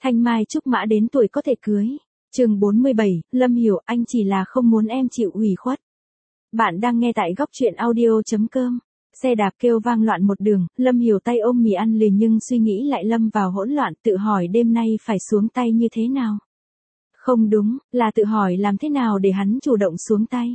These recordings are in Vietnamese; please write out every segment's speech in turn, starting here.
Thanh mai trúc mã đến tuổi có thể cưới. Chương 47, Lâm Hiểu, anh chỉ là không muốn em chịu ủy khuất. Bạn đang nghe tại góc truyện audio.com. Xe đạp kêu vang loạn một đường, Lâm Hiểu tay ôm mì ăn liền nhưng suy nghĩ lại lâm vào hỗn loạn, tự hỏi đêm nay phải xuống tay như thế nào. Không đúng, là tự hỏi làm thế nào để hắn chủ động xuống tay.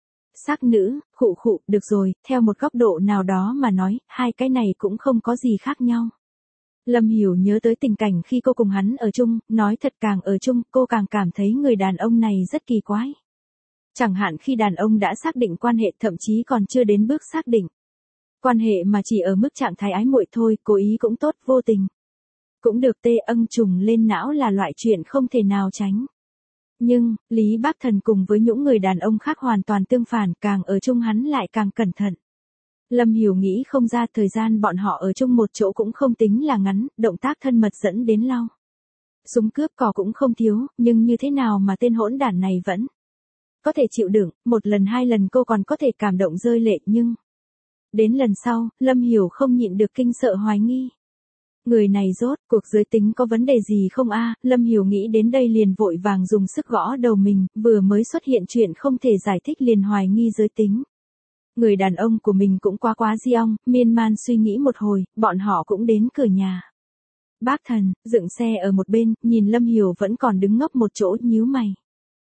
Sắc nữ, khụ khụ, được rồi, theo một góc độ nào đó mà nói, hai cái này cũng không có gì khác nhau. Lâm Hiểu nhớ tới tình cảnh khi cô cùng hắn ở chung, nói thật càng ở chung, cô càng cảm thấy người đàn ông này rất kỳ quái. Chẳng hạn khi đàn ông đã xác định quan hệ thậm chí còn chưa đến bước xác định. Quan hệ mà chỉ ở mức trạng thái ái muội thôi, cố ý cũng tốt, vô tình cũng được, tê âng trùng lên não là loại chuyện không thể nào tránh. Nhưng, Lý Bác Thần cùng với những người đàn ông khác hoàn toàn tương phản, càng ở chung hắn lại càng cẩn thận. Lâm Hiểu nghĩ không ra thời gian bọn họ ở chung một chỗ cũng không tính là ngắn, động tác thân mật dẫn đến lau. Súng cướp cò cũng không thiếu, nhưng như thế nào mà tên hỗn đản này vẫn có thể chịu đựng, một lần hai lần cô còn có thể cảm động rơi lệ nhưng... Đến lần sau, Lâm Hiểu không nhịn được kinh sợ hoài nghi. Người này rốt cuộc giới tính có vấn đề gì không a? Lâm Hiểu nghĩ đến đây liền vội vàng dùng sức gõ đầu mình, vừa mới xuất hiện chuyện không thể giải thích liền hoài nghi giới tính. Người đàn ông của mình cũng quá di ong, miên man suy nghĩ một hồi, bọn họ cũng đến cửa nhà. Bác Thần, dựng xe ở một bên, nhìn Lâm Hiểu vẫn còn đứng ngốc một chỗ, nhíu mày.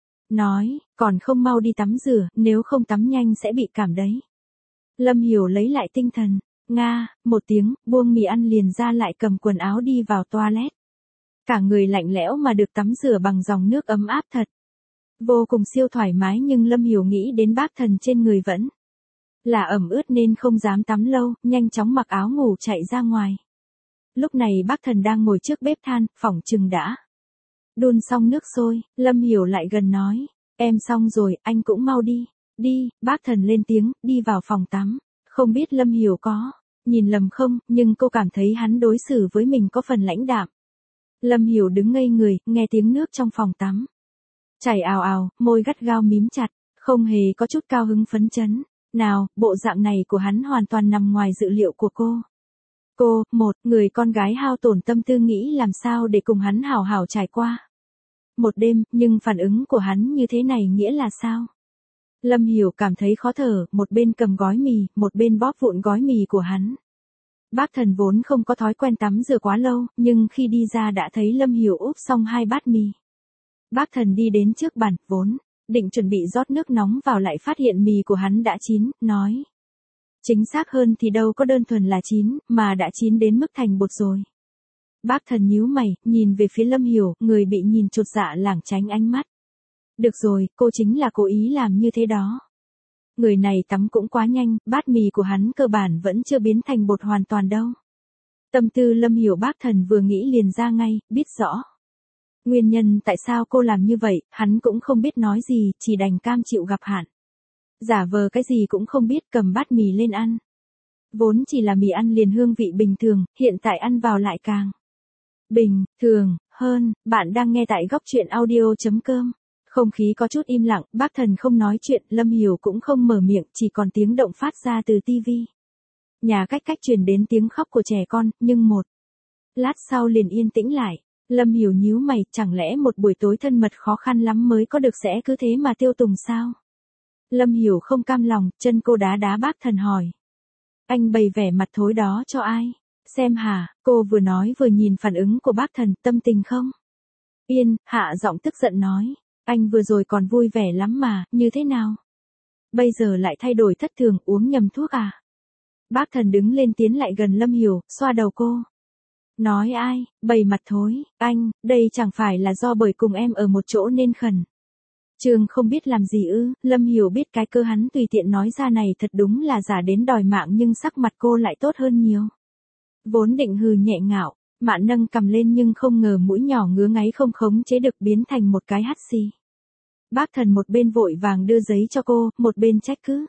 Nói, còn không mau đi tắm rửa, nếu không tắm nhanh sẽ bị cảm đấy. Lâm Hiểu lấy lại tinh thần, nga, một tiếng, buông mì ăn liền ra lại cầm quần áo đi vào toilet. Cả người lạnh lẽo mà được tắm rửa bằng dòng nước ấm áp thật. Vô cùng siêu thoải mái nhưng Lâm Hiểu nghĩ đến Bác Thần trên người vẫn là ẩm ướt nên không dám tắm lâu, nhanh chóng mặc áo ngủ chạy ra ngoài. Lúc này Bác Thần đang ngồi trước bếp than, phỏng chừng đã đun xong nước sôi, Lâm Hiểu lại gần nói, em xong rồi, anh cũng mau đi. Đi, Bác Thần lên tiếng, đi vào phòng tắm. Không biết Lâm Hiểu có nhìn lầm không, nhưng cô cảm thấy hắn đối xử với mình có phần lãnh đạm. Lâm Hiểu đứng ngây người, nghe tiếng nước trong phòng tắm chảy ào ào, môi gắt gao mím chặt, không hề có chút cao hứng phấn chấn. Nào, bộ dạng này của hắn hoàn toàn nằm ngoài dự liệu của cô. Cô, một người con gái hao tổn tâm tư nghĩ làm sao để cùng hắn hào hào trải qua một đêm, nhưng phản ứng của hắn như thế này nghĩa là sao? Lâm Hiểu cảm thấy khó thở, một bên cầm gói mì, một bên bóp vụn gói mì của hắn. Bác Thần vốn không có thói quen tắm rửa quá lâu, nhưng khi đi ra đã thấy Lâm Hiểu úp xong 2 bát mì. Bác Thần đi đến trước bàn, vốn định chuẩn bị rót nước nóng vào lại phát hiện mì của hắn đã chín, nói. Chính xác hơn thì đâu có đơn thuần là chín, mà đã chín đến mức thành bột rồi. Bác Thần nhíu mày, nhìn về phía Lâm Hiểu, người bị nhìn chột dạ lảng tránh ánh mắt. Được rồi, cô chính là cố ý làm như thế đó. Người này tắm cũng quá nhanh, bát mì của hắn cơ bản vẫn chưa biến thành bột hoàn toàn đâu. Tâm tư Lâm Hiểu Bác Thần vừa nghĩ liền ra ngay, biết rõ. Nguyên nhân tại sao cô làm như vậy, hắn cũng không biết nói gì, chỉ đành cam chịu gặp hạn. Giả vờ cái gì cũng không biết, cầm bát mì lên ăn. Vốn chỉ là mì ăn liền hương vị bình thường, hiện tại ăn vào lại càng bình thường hơn. Bạn đang nghe tại góc truyện audio.com. Không khí có chút im lặng, Bác Thần không nói chuyện, Lâm Hiểu cũng không mở miệng, chỉ còn tiếng động phát ra từ tivi. Nhà cách truyền đến tiếng khóc của trẻ con, nhưng một lát sau liền yên tĩnh lại. Lâm Hiểu nhíu mày, chẳng lẽ một buổi tối thân mật khó khăn lắm mới có được sẽ cứ thế mà tiêu tùng sao? Lâm Hiểu không cam lòng, chân cô đá Bác Thần hỏi. Anh bày vẻ mặt thối đó cho ai? Xem hả? Cô vừa nói vừa nhìn phản ứng của Bác Thần, tâm tình không yên, hạ giọng tức giận nói. Anh vừa rồi còn vui vẻ lắm mà, như thế nào? Bây giờ lại thay đổi thất thường, uống nhầm thuốc à? Bác Thần đứng lên tiến lại gần Lâm Hiểu, xoa đầu cô. Nói ai, bày mặt thối, anh, đây chẳng phải là do bởi cùng em ở một chỗ nên khẩn. Trường không biết làm gì ư? Lâm Hiểu biết cái cơ hắn tùy tiện nói ra này thật đúng là giả đến đòi mạng nhưng sắc mặt cô lại tốt hơn nhiều. Vốn định hừ nhẹ ngạo, Mạn nâng cầm lên nhưng không ngờ mũi nhỏ ngứa ngáy không khống chế được biến thành một cái hắt xì. Bác Thần một bên vội vàng đưa giấy cho cô, một bên trách cứ.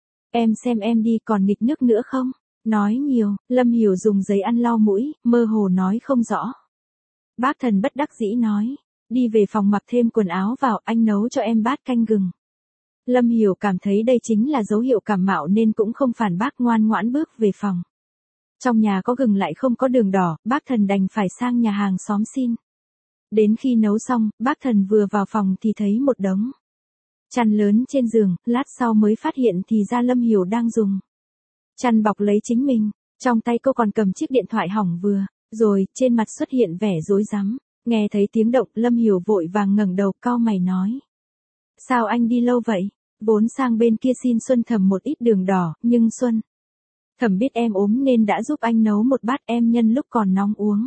Em xem em đi còn nghịch nước nữa không? Nói nhiều, Lâm Hiểu dùng giấy ăn lau mũi, mơ hồ nói không rõ. Bác Thần bất đắc dĩ nói, đi về phòng mặc thêm quần áo vào, anh nấu cho em bát canh gừng. Lâm Hiểu cảm thấy đây chính là dấu hiệu cảm mạo nên cũng không phản bác, ngoan ngoãn bước về phòng. Trong nhà có gừng lại không có đường đỏ, Bác Thần đành phải sang nhà hàng xóm xin. Đến khi nấu xong, bác Thần vừa vào phòng thì thấy một đống chăn lớn trên giường, lát sau mới phát hiện thì ra Lâm Hiểu đang dùng chăn bọc lấy chính mình. Trong tay cô còn cầm chiếc điện thoại hỏng vừa, rồi trên mặt xuất hiện vẻ rối rắm. Nghe thấy tiếng động, Lâm Hiểu vội vàng ngẩng đầu cau mày nói. Sao anh đi lâu vậy? Vốn sang bên kia xin Xuân Thầm một ít đường đỏ, nhưng Xuân Thầm biết em ốm nên đã giúp anh nấu một bát em nhân lúc còn nóng uống.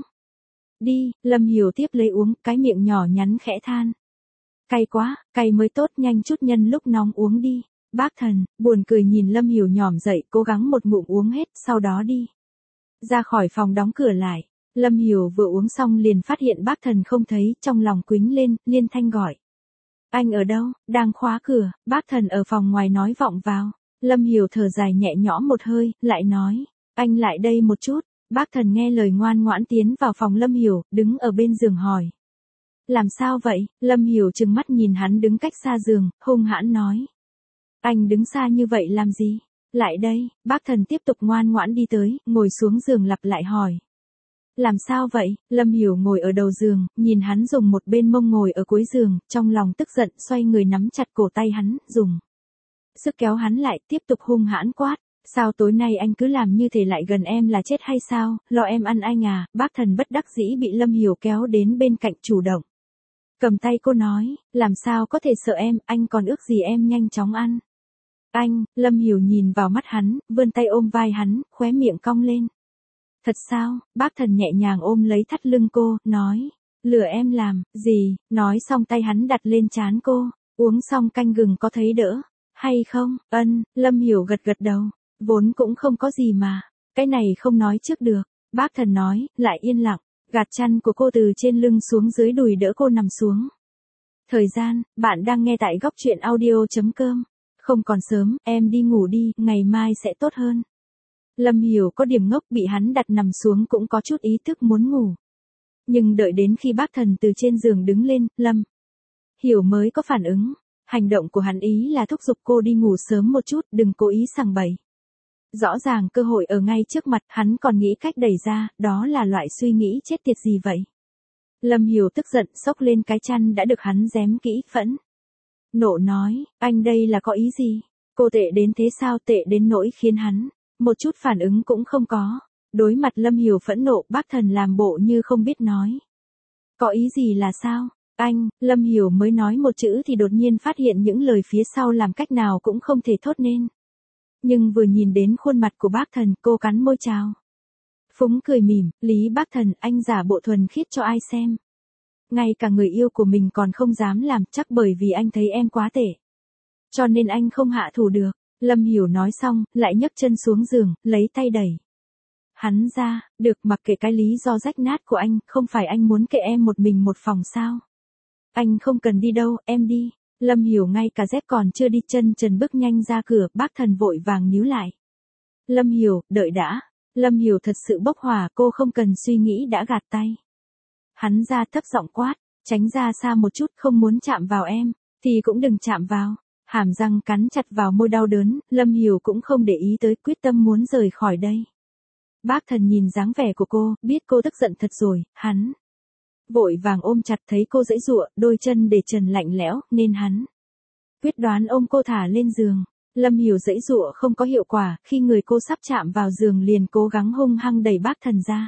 Đi, Lâm Hiểu tiếp lấy uống, cái miệng nhỏ nhắn khẽ than. Cay quá, cay mới tốt, nhanh chút nhân lúc nóng uống đi. Bác Thần, buồn cười nhìn Lâm Hiểu nhỏm dậy, cố gắng một ngụm uống hết, sau đó đi ra khỏi phòng đóng cửa lại. Lâm Hiểu vừa uống xong liền phát hiện bác Thần không thấy, trong lòng quýnh lên, liên thanh gọi. Anh ở đâu? Đang khóa cửa, bác Thần ở phòng ngoài nói vọng vào. Lâm Hiểu thở dài nhẹ nhõm một hơi, lại nói. Anh lại đây một chút. Bác Thần nghe lời ngoan ngoãn tiến vào phòng Lâm Hiểu, đứng ở bên giường hỏi. Làm sao vậy? Lâm Hiểu trừng mắt nhìn hắn đứng cách xa giường, hung hãn nói. Anh đứng xa như vậy làm gì? Lại đây, bác Thần tiếp tục ngoan ngoãn đi tới, ngồi xuống giường lặp lại hỏi. Làm sao vậy? Lâm Hiểu ngồi ở đầu giường, nhìn hắn dùng một bên mông ngồi ở cuối giường, trong lòng tức giận xoay người nắm chặt cổ tay hắn, dùng sức kéo hắn lại, tiếp tục hung hãn quát. Sao tối nay anh cứ làm như thế, lại gần em là chết hay sao? Lo em ăn anh à? Bác Thần bất đắc dĩ bị Lâm Hiểu kéo đến bên cạnh chủ động cầm tay cô nói, làm sao có thể sợ em, anh còn ước gì em nhanh chóng ăn. Anh, Lâm Hiểu nhìn vào mắt hắn, vươn tay ôm vai hắn, khóe miệng cong lên. Thật sao? Bác Thần nhẹ nhàng ôm lấy thắt lưng cô, nói, lừa em làm, gì? Nói xong tay hắn đặt lên trán cô, uống xong canh gừng có thấy đỡ, hay không? Lâm Hiểu gật gật đầu, vốn cũng không có gì mà, cái này không nói trước được. Bác Thần nói, lại yên lặng, gạt chăn của cô từ trên lưng xuống dưới đùi đỡ cô nằm xuống. Thời gian, bạn đang nghe tại góc truyện audio.com. Không còn sớm, em đi ngủ đi, ngày mai sẽ tốt hơn. Lâm Hiểu có điểm ngốc, bị hắn đặt nằm xuống cũng có chút ý thức muốn ngủ. Nhưng đợi đến khi bác Thần từ trên giường đứng lên, Lâm Hiểu mới có phản ứng. Hành động của hắn ý là thúc giục cô đi ngủ sớm một chút, đừng cố ý sằng bậy. Rõ ràng cơ hội ở ngay trước mặt, hắn còn nghĩ cách đẩy ra, đó là loại suy nghĩ chết tiệt gì vậy? Lâm Hiểu tức giận xốc lên cái chăn đã được hắn dém kỹ, phẫn nộ nói, anh đây là có ý gì? Cô tệ đến thế sao, tệ đến nỗi khiến hắn một chút phản ứng cũng không có. Đối mặt Lâm Hiểu phẫn nộ, bác Thần làm bộ như không biết nói. Có ý gì là sao? Anh, Lâm Hiểu mới nói một chữ thì đột nhiên phát hiện những lời phía sau làm cách nào cũng không thể thốt nên. Nhưng vừa nhìn đến khuôn mặt của bác Thần, cô cắn môi chào phúng cười mỉm, Lý bác Thần, anh giả bộ thuần khiết cho ai xem. Ngay cả người yêu của mình còn không dám làm, chắc bởi vì anh thấy em quá tệ. Cho nên anh không hạ thủ được. Lâm Hiểu nói xong, lại nhấc chân xuống giường, lấy tay đẩy hắn ra, được, mặc kệ cái lý do rách nát của anh, không phải anh muốn kệ em một mình một phòng sao? Anh không cần đi đâu, em đi. Lâm Hiểu ngay cả dép còn chưa đi, chân trần bước nhanh ra cửa, bác Thần vội vàng níu lại. Lâm Hiểu, đợi đã. Lâm Hiểu thật sự bốc hỏa, cô không cần suy nghĩ đã gạt tay hắn ra, thấp giọng quát, tránh ra xa một chút, không muốn chạm vào em, thì cũng đừng chạm vào. Hàm răng cắn chặt vào môi đau đớn, Lâm Hiểu cũng không để ý tới, quyết tâm muốn rời khỏi đây. Bác Thần nhìn dáng vẻ của cô, biết cô tức giận thật rồi, hắn vội vàng ôm chặt, thấy cô giãy giụa, đôi chân để trần lạnh lẽo, nên hắn quyết đoán ôm cô thả lên giường. Lâm Hiểu giãy giụa không có hiệu quả, khi người cô sắp chạm vào giường liền cố gắng hung hăng đẩy bác Thần ra.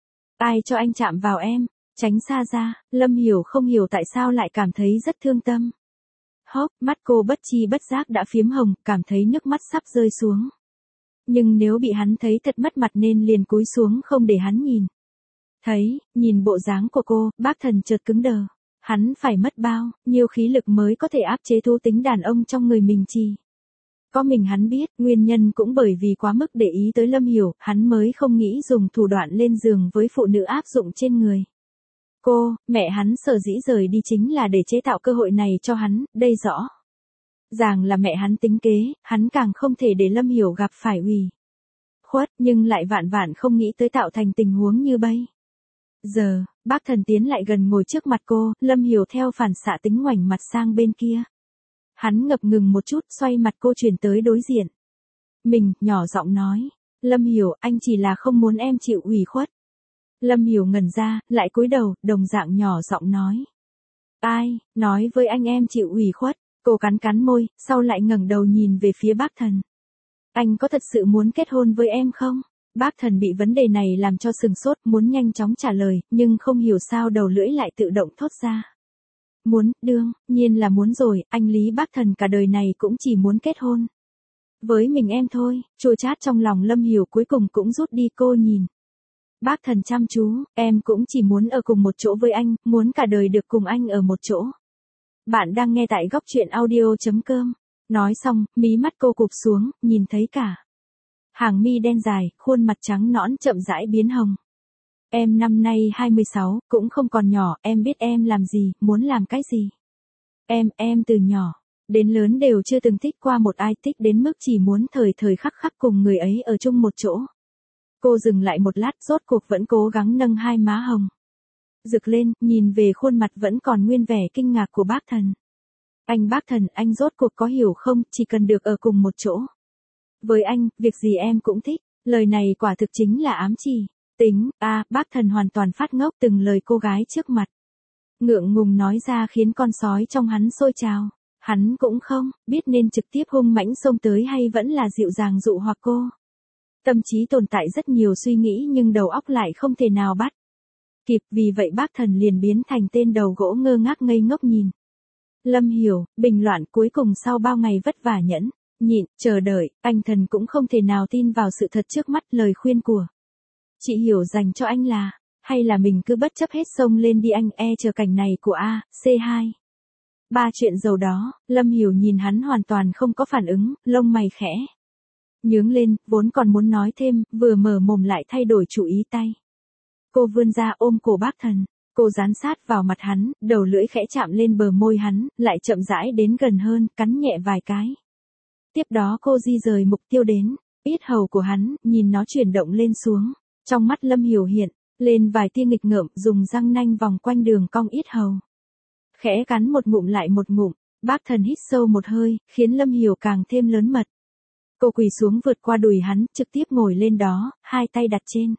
Ai cho anh chạm vào em? Tránh xa ra. Lâm Hiểu không hiểu tại sao lại cảm thấy rất thương tâm. Hốc, mắt cô bất chi bất giác đã phiếm hồng, cảm thấy nước mắt sắp rơi xuống. Nhưng nếu bị hắn thấy thật mất mặt nên liền cúi xuống không để hắn nhìn. Thấy, nhìn bộ dáng của cô, bác Thần chợt cứng đờ. Hắn phải mất bao nhiêu khí lực mới có thể áp chế thú tính đàn ông trong người mình chi. Có mình hắn biết, nguyên nhân cũng bởi vì quá mức để ý tới Lâm Hiểu, hắn mới không nghĩ dùng thủ đoạn lên giường với phụ nữ áp dụng trên người cô. Mẹ hắn sở dĩ rời đi chính là để chế tạo cơ hội này cho hắn, đây rõ ràng là mẹ hắn tính kế, hắn càng không thể để Lâm Hiểu gặp phải ủy khuất, nhưng lại vạn vạn không nghĩ tới tạo thành tình huống như bây giờ. Bác Thần tiến lại gần ngồi trước mặt cô, Lâm Hiểu theo phản xạ tính ngoảnh mặt sang bên kia. Hắn ngập ngừng một chút, xoay mặt cô chuyển tới đối diện mình, nhỏ giọng nói, Lâm Hiểu, anh chỉ là không muốn em chịu ủy khuất. Lâm Hiểu ngẩn ra, lại cúi đầu, đồng dạng nhỏ giọng nói. Ai, nói với anh em chịu ủy khuất, cô cắn cắn môi, sau lại ngẩng đầu nhìn về phía bác thần. Anh có thật sự muốn kết hôn với em không? Bác thần bị vấn đề này làm cho sừng sốt, muốn nhanh chóng trả lời, nhưng không hiểu sao đầu lưỡi lại tự động thốt ra. Muốn, đương nhiên là muốn rồi, anh Lý bác thần cả đời này cũng chỉ muốn kết hôn với mình em thôi. Chua chát trong lòng Lâm Hiểu cuối cùng cũng rút đi. Cô nhìn bác thần chăm chú, em cũng chỉ muốn ở cùng một chỗ với anh, muốn cả đời được cùng anh ở một chỗ. Bạn đang nghe tại góc truyện audio.com. Nói xong, mí mắt cô cụp xuống, nhìn thấy cả hàng mi đen dài, khuôn mặt trắng nõn chậm rãi biến hồng. Em năm nay 26, cũng không còn nhỏ, em biết em làm gì, muốn làm cái gì. Em từ nhỏ đến lớn đều chưa từng thích qua một ai, thích đến mức chỉ muốn thời thời khắc khắc cùng người ấy ở chung một chỗ. Cô dừng lại một lát, rốt cuộc vẫn cố gắng nâng hai má hồng rực lên, nhìn về khuôn mặt vẫn còn nguyên vẻ kinh ngạc của bác thần. Anh bác thần, anh rốt cuộc có hiểu không, chỉ cần được ở cùng một chỗ với anh, việc gì em cũng thích. Lời này quả thực chính là ám chỉ. Tính, bác thần hoàn toàn phát ngốc, từng lời cô gái trước mặt ngượng ngùng nói ra khiến con sói trong hắn sôi trào. Hắn cũng không biết nên trực tiếp hung mãnh xông tới hay vẫn là dịu dàng dụ hoặc cô. Tâm trí tồn tại rất nhiều suy nghĩ nhưng đầu óc lại không thể nào bắt kịp, vì vậy bác thần liền biến thành tên đầu gỗ ngơ ngác ngây ngốc nhìn Lâm Hiểu. Bình loạn cuối cùng sau bao ngày vất vả nhẫn nhịn, chờ đợi, anh thần cũng không thể nào tin vào sự thật trước mắt. Lời khuyên của chị Hiểu dành cho anh là, hay là mình cứ bất chấp hết xông lên đi anh, chờ cảnh này của C2. Ba chuyện dầu đó. Lâm Hiểu nhìn hắn hoàn toàn không có phản ứng, lông mày khẽ nhướng lên, vốn còn muốn nói thêm, vừa mở mồm lại thay đổi chủ ý. Tay cô vươn ra ôm cổ bác thần, cô dán sát vào mặt hắn, đầu lưỡi khẽ chạm lên bờ môi hắn, lại chậm rãi đến gần hơn, cắn nhẹ vài cái. Tiếp đó cô di rời mục tiêu đến yết hầu của hắn, nhìn nó chuyển động lên xuống. Trong mắt Lâm Hiểu hiện lên vài tia nghịch ngợm, dùng răng nanh vòng quanh đường cong yết hầu, khẽ cắn một ngụm lại một ngụm. Bác thần hít sâu một hơi, khiến Lâm Hiểu càng thêm lớn mật. Cô quỳ xuống vượt qua đùi hắn, trực tiếp ngồi lên đó, hai tay đặt trên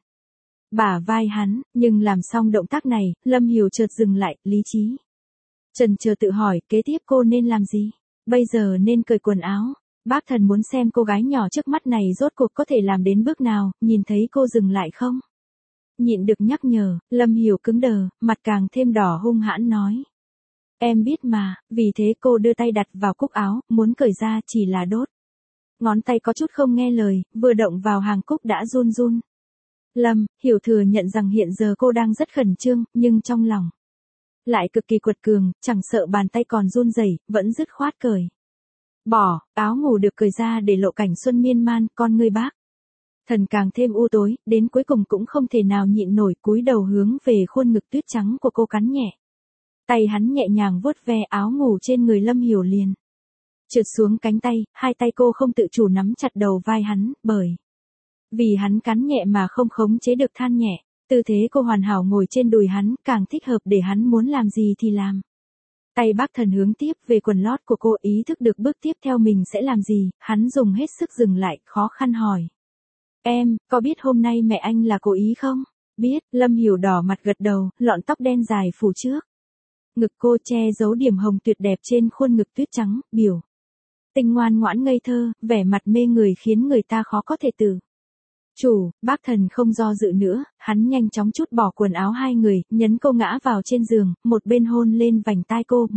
bả vai hắn, nhưng làm xong động tác này, Lâm Hiểu chợt dừng lại, lý trí chần chờ tự hỏi, kế tiếp cô nên làm gì? Bây giờ nên cởi quần áo. Bác thần muốn xem cô gái nhỏ trước mắt này rốt cuộc có thể làm đến bước nào, nhìn thấy cô dừng lại không nhịn được nhắc nhở, Lâm Hiểu cứng đờ, mặt càng thêm đỏ, hung hãn nói. Em biết mà. Vì thế cô đưa tay đặt vào cúc áo, muốn cởi ra, chỉ là đốt ngón tay có chút không nghe lời, vừa động vào hàng cúc đã run run. Lâm Hiểu thừa nhận rằng hiện giờ cô đang rất khẩn trương, nhưng trong lòng lại cực kỳ quật cường, chẳng sợ bàn tay còn run rẩy, vẫn dứt khoát cởi bỏ. Áo ngủ được cởi ra để lộ cảnh xuân miên man, con ngươi bác thần càng thêm u tối, đến cuối cùng cũng không thể nào nhịn nổi, cúi đầu hướng về khuôn ngực tuyết trắng của cô cắn nhẹ. Tay hắn nhẹ nhàng vuốt ve áo ngủ trên người Lâm Hiểu liền trượt xuống cánh tay, hai tay cô không tự chủ nắm chặt đầu vai hắn, bởi vì hắn cắn nhẹ mà không khống chế được than nhẹ. Tư thế cô hoàn hảo ngồi trên đùi hắn, càng thích hợp để hắn muốn làm gì thì làm. Tay bác thần hướng tiếp về quần lót của cô, ý thức được bước tiếp theo mình sẽ làm gì, hắn dùng hết sức dừng lại, khó khăn hỏi. Em, có biết hôm nay mẹ anh là cố ý không? Biết. Lâm Hiểu đỏ mặt gật đầu, lọn tóc đen dài phủ trước ngực cô, che giấu điểm hồng tuyệt đẹp trên khuôn ngực tuyết trắng, biểu tình ngoan ngoãn ngây thơ, vẻ mặt mê người khiến người ta khó có thể tự chủ. Bác thần không do dự nữa, hắn nhanh chóng trút bỏ quần áo hai người, nhấn cô ngã vào trên giường, một bên hôn lên vành tai cô.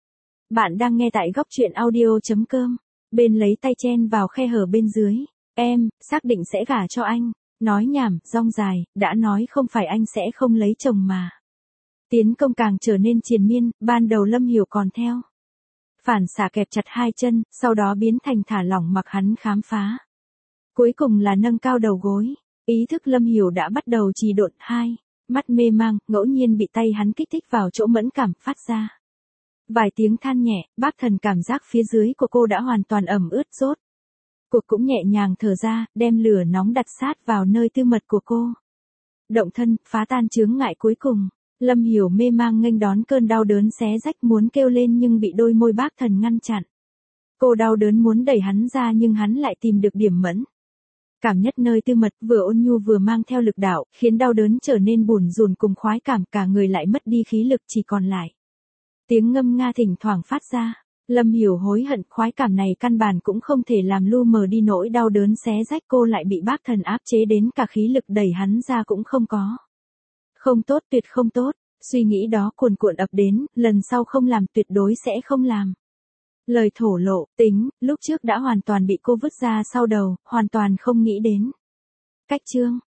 Bạn đang nghe tại góc truyện audio.com. Bên lấy tay chen vào khe hở bên dưới. Em, xác định sẽ gả cho anh. Nói nhảm, rong dài, đã nói không phải anh sẽ không lấy chồng mà. Tiến công càng trở nên triền miên, ban đầu Lâm Hiểu còn theo phản xạ kẹp chặt hai chân, sau đó biến thành thả lỏng mặc hắn khám phá. Cuối cùng là nâng cao đầu gối. Ý thức Lâm Hiểu đã bắt đầu trì độn, hai mắt mê mang, ngẫu nhiên bị tay hắn kích thích vào chỗ mẫn cảm, phát ra vài tiếng than nhẹ. Bác thần cảm giác phía dưới của cô đã hoàn toàn ẩm ướt, rốt cuộc cũng nhẹ nhàng thở ra, đem lửa nóng đặt sát vào nơi tư mật của cô. Động thân, phá tan chướng ngại cuối cùng. Lâm Hiểu mê mang nghênh đón cơn đau đớn xé rách, muốn kêu lên nhưng bị đôi môi bác thần ngăn chặn. Cô đau đớn muốn đẩy hắn ra nhưng hắn lại tìm được điểm mẫn Cảm nhất nơi tư mật, vừa ôn nhu vừa mang theo lực đạo, khiến đau đớn trở nên buồn rùn cùng khoái cảm, cả người lại mất đi khí lực, chỉ còn lại tiếng ngâm nga thỉnh thoảng phát ra. Lâm Hiểu hối hận, khoái cảm này căn bản cũng không thể làm lu mờ đi nỗi đau đớn xé rách, cô lại bị bác thần áp chế đến cả khí lực đẩy hắn ra cũng không có. Không tốt, tuyệt không tốt. Suy nghĩ đó cuồn cuộn ập đến, lần sau không làm, tuyệt đối sẽ không làm. Lời thổ lộ, tính, lúc trước đã hoàn toàn bị cô vứt ra sau đầu, hoàn toàn không nghĩ đến. Cách chương